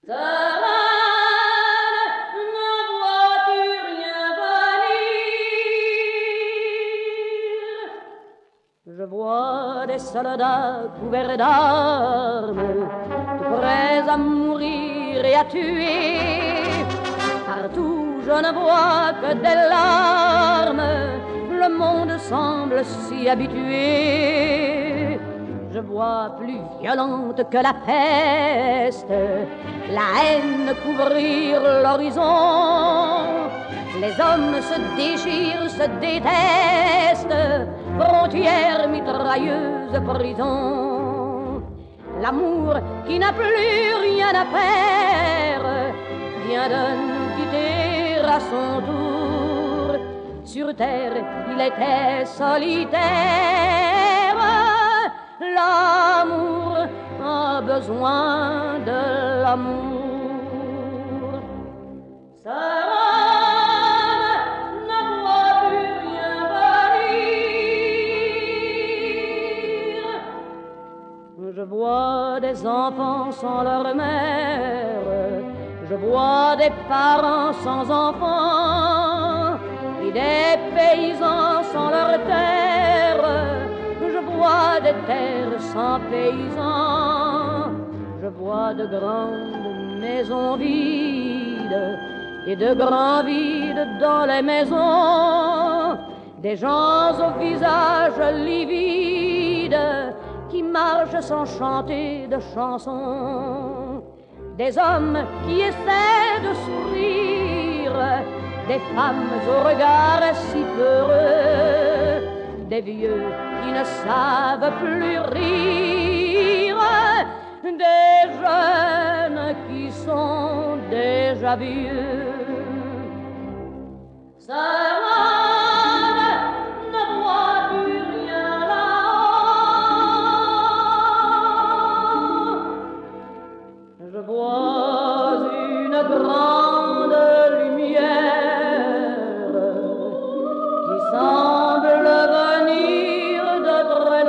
Savane, ne vois-tu rien venir? Je vois des soldats couverts d'armes, tout prêts à mourir et à tuer. Partout je ne vois que des larmes, le monde semble s'y habituer. Je vois plus violente que la peste la haine couvrir l'horizon. Les hommes se déchirent, se détestent, frontières mitrailleuses, prison. L'amour qui n'a plus rien à faire vient de nous quitter à son tour. Sur terre, il était solitaire. L'amour a besoin de l'amour. Savane, ne vois plus rien venir. Je vois des enfants sans leur mère, je vois des parents sans enfants, et des paysans sans leur terre. Je vois des terres sans paysans, je vois de grandes maisons vides et de grands vides dans les maisons, des gens au visage livide qui marchent sans chanter de chansons, des hommes qui essaient de sourire, des femmes au regard si peureux, des vieux qui ne savent plus rire, des jeunes qui sont déjà vieux. Savane, ne vois-tu rien là-haut? Je vois une grande lumière qui semble venir de très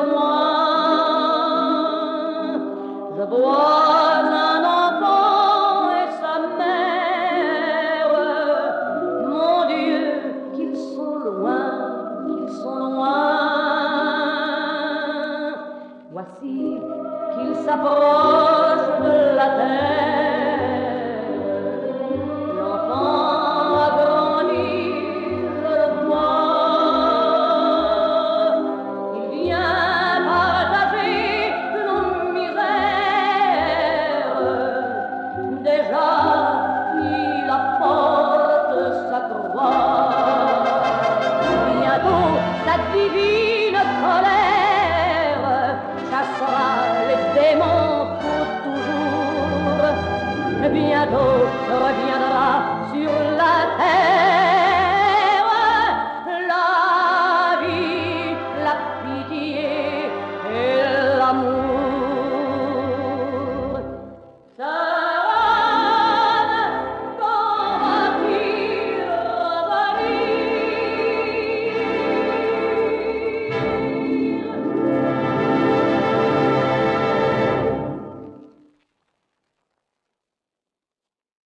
loin. Je vois un enfant et sa mère. Mon Dieu, qu'ils sont loin, qu'ils sont loin. Voici qu'ils s'approchent de la terre. L'enfant a grandi, je le vois. Il vient partager nos misères. Déjà, il apporte sa croix. Bientôt, sa divine colère chassera les démons pour toujours. Bientôt revient